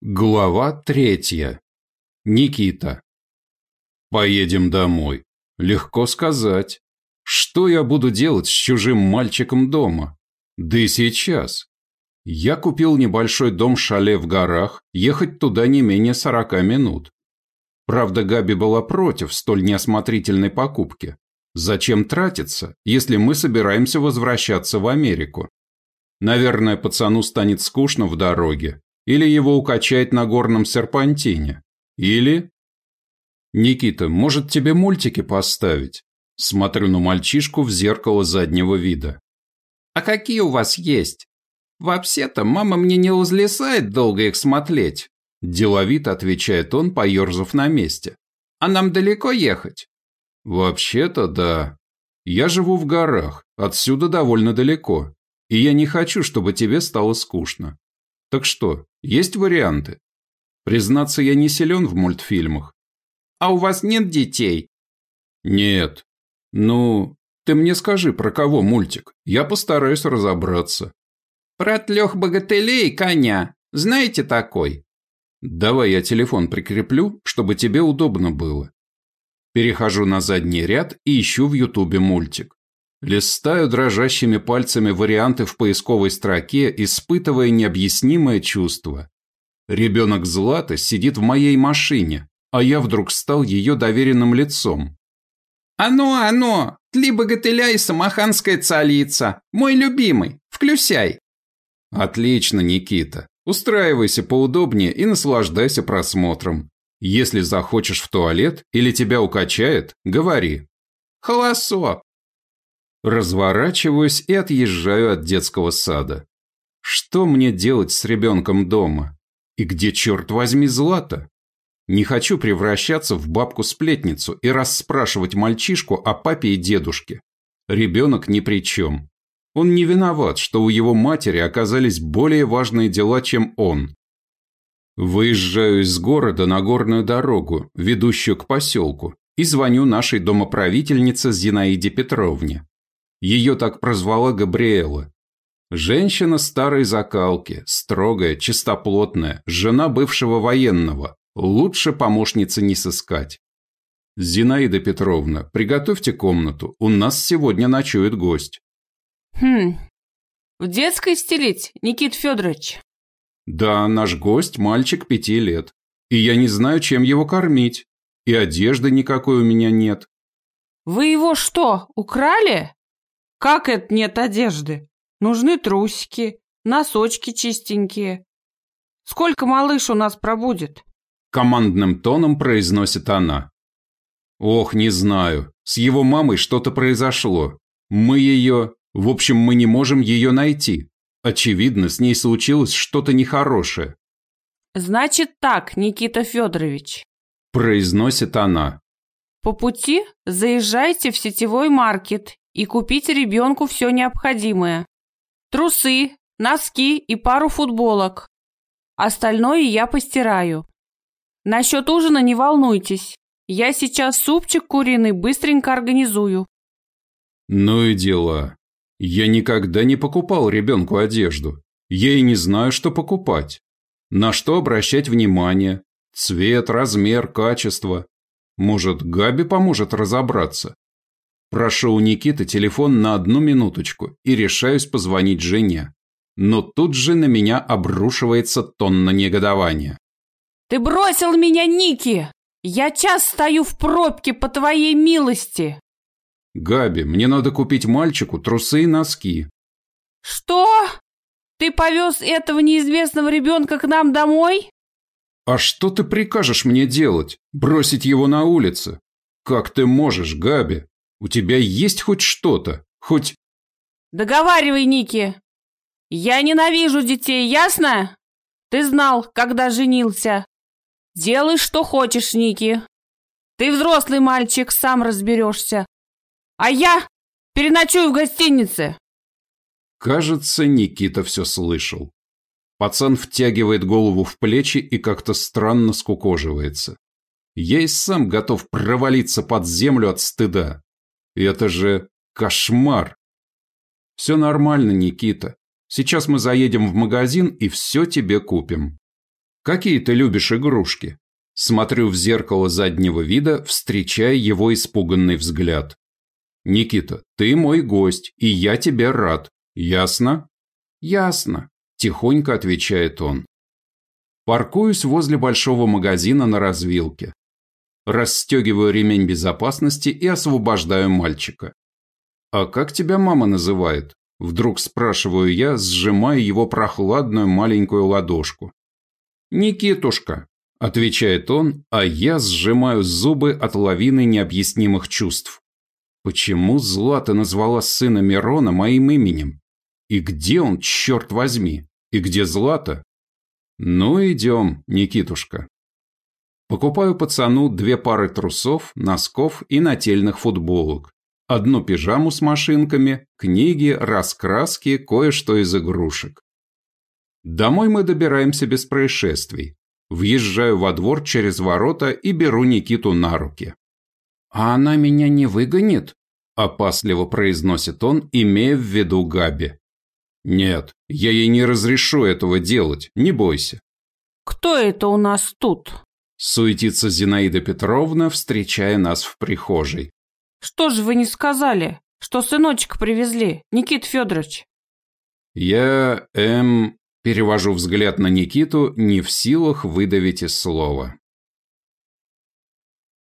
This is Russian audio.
Глава 3. Никита. Поедем домой. Легко сказать. Что я буду делать с чужим мальчиком дома? Да и сейчас. Я купил небольшой дом-шале в горах, ехать туда не менее 40 минут. Правда, Габи была против столь неосмотрительной покупки. Зачем тратиться, если мы собираемся возвращаться в Америку? Наверное, пацану станет скучно в дороге. Или его укачает на горном серпантине. Или... «Никита, может, тебе мультики поставить?» Смотрю на мальчишку в зеркало заднего вида. «А какие у вас есть? Вообще-то мама мне не разлесает долго их смотреть», деловито отвечает он, поерзав на месте. «А нам далеко ехать?» «Вообще-то да. Я живу в горах, отсюда довольно далеко. И я не хочу, чтобы тебе стало скучно. Так что, есть варианты? Признаться, я не силен в мультфильмах». «А у вас нет детей?» «Нет. Ну, ты мне скажи, про кого мультик? Я постараюсь разобраться». «Про 3 богатырей и коня. Знаете такой?» «Давай я телефон прикреплю, чтобы тебе удобно было». Перехожу на задний ряд и ищу в Ютубе мультик. Листаю дрожащими пальцами варианты в поисковой строке, испытывая необъяснимое чувство. Ребенок Златы сидит в моей машине, а я вдруг стал ее доверенным лицом. «Оно! 3 богатыря и самоханская царица. Мой любимый. Включай!» «Отлично, Никита. Устраивайся поудобнее и наслаждайся просмотром. Если захочешь в туалет или тебя укачает, говори». «Холосо!» Разворачиваюсь и отъезжаю от детского сада. Что мне делать с ребенком дома? И где, черт возьми, Злата? Не хочу превращаться в бабку-сплетницу и расспрашивать мальчишку о папе и дедушке. Ребенок ни при чем. Он не виноват, что у его матери оказались более важные дела, чем он. Выезжаю из города на горную дорогу, ведущую к поселку, и звоню нашей домоправительнице Зинаиде Петровне. Ее так прозвала Габриэла. Женщина старой закалки, строгая, чистоплотная, жена бывшего военного. Лучше помощницы не сыскать. «Зинаида Петровна, приготовьте комнату, у нас сегодня ночует гость». В детской стелить, Никит Федорович?» «Да, наш гость мальчик 5 лет, и я не знаю, чем его кормить, и одежды никакой у меня нет». «Вы его что, украли? Как это нет одежды? Нужны трусики, носочки чистенькие. Сколько малыш у нас пробудет?» Командным тоном произносит она. «Ох, не знаю, с его мамой что-то произошло. Мы ее... В общем, мы не можем ее найти. Очевидно, с ней случилось что-то нехорошее». «Значит так, Никита Федорович», произносит она. «по пути заезжайте в сетевой маркет и купите ребенку все необходимое. Трусы, носки и пару футболок. Остальное я постираю. Насчет ужина не волнуйтесь. Я сейчас супчик куриный быстренько организую». Ну и дела. Я никогда не покупал ребенку одежду. Я и не знаю, что покупать. На что обращать внимание? Цвет, размер, качество. Может, Габи поможет разобраться? Прошу у Никиты телефон на 1 минуточку и решаюсь позвонить жене. Но тут же на меня обрушивается тонна негодования. «Ты бросил меня, Ники! Я час стою в пробке по твоей милости!» «Габи, мне надо купить мальчику трусы и носки». «Что? Ты повез этого неизвестного ребенка к нам домой?» «А что ты прикажешь мне делать? Бросить его на улице? Как ты можешь, Габи? У тебя есть хоть что-то? Хоть...» «Договаривай, Ники. Я ненавижу детей, ясно? Ты знал, когда женился. Делай, что хочешь, Ники. Ты взрослый мальчик, сам разберешься. А я переночую в гостинице». Кажется, Никита все слышал. Пацан втягивает голову в плечи и как-то странно скукоживается. Я и сам готов провалиться под землю от стыда. Это же кошмар. «Все нормально, Никита. Сейчас мы заедем в магазин и все тебе купим». Какие ты любишь игрушки? Смотрю в зеркало заднего вида, встречая его испуганный взгляд. Никита, ты мой гость, и я тебе рад. Ясно? Ясно, тихонько отвечает он. Паркуюсь возле большого магазина на развилке. Расстегиваю ремень безопасности и освобождаю мальчика. «А как тебя мама называет?» Вдруг спрашиваю я, сжимая его прохладную маленькую ладошку. «Никитушка», – отвечает он, а я сжимаю зубы от лавины необъяснимых чувств. Почему Злата назвала сына Мирона моим именем? И где он, черт возьми? И где Злата? Ну, идем, Никитушка. Покупаю пацану 2 пары трусов, носков и нательных футболок. Одну пижаму с машинками, книги, раскраски, кое-что из игрушек. Домой мы добираемся без происшествий. Въезжаю во двор через ворота и беру Никиту на руки. «А она меня не выгонит?» – опасливо произносит он, имея в виду Габи. «Нет, я ей не разрешу этого делать, не бойся». «Кто это у нас тут?» – суетится Зинаида Петровна, встречая нас в прихожей. «Что же вы не сказали, что сыночка привезли, Никита Федорович?» Я, перевожу взгляд на Никиту, не в силах выдавить из слова.